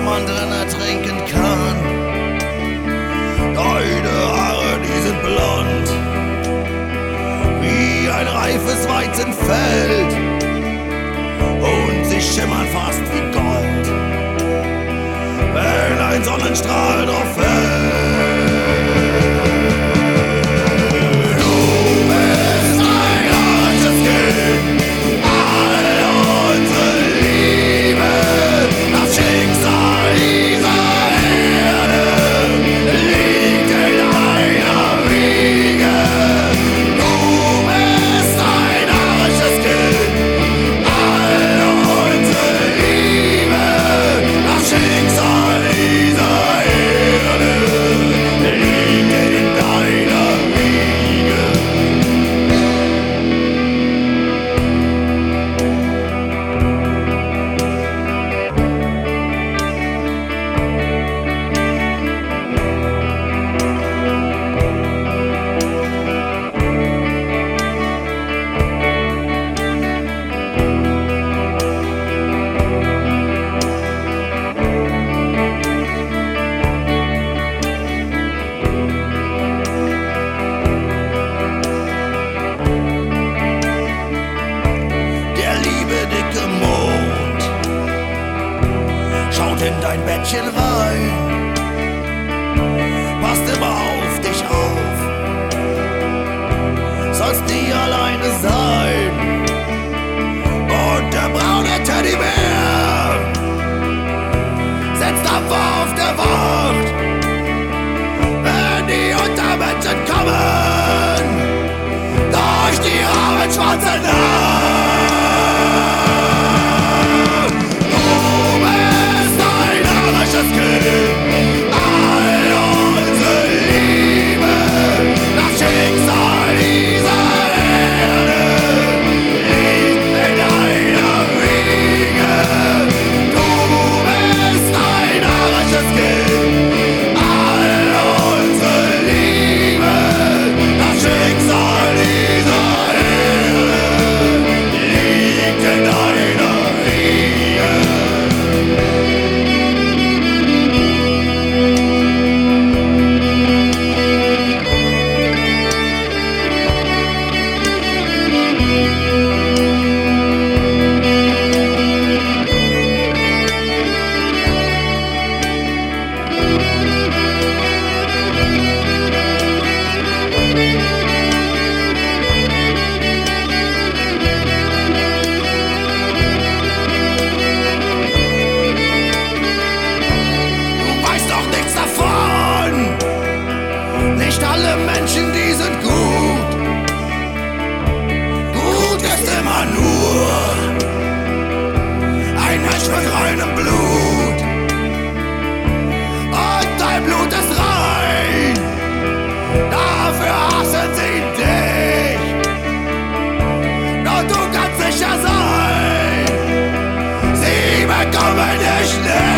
man drin ertrinken kann. Deine Haare, die sind blond, wie ein reifes Weizenfeld, und sie schimmern fast wie Gold, wenn ein Sonnenstrahl drauf fällt. In dein Bettchen rein, passt immer auf dich auf, sollst nie alleine sein. Und der braune Teddybär setzt ab auf der Wacht, wenn die Untermenschen kommen durch die rauen schwarze Nacht. Nicht alle Menschen, die sind gut. Gut ist immer nur ein Mensch mit reinem Blut. Und dein Blut ist rein, dafür hassen sie dich. Doch du kannst sicher sein, sie bekommen dich nicht.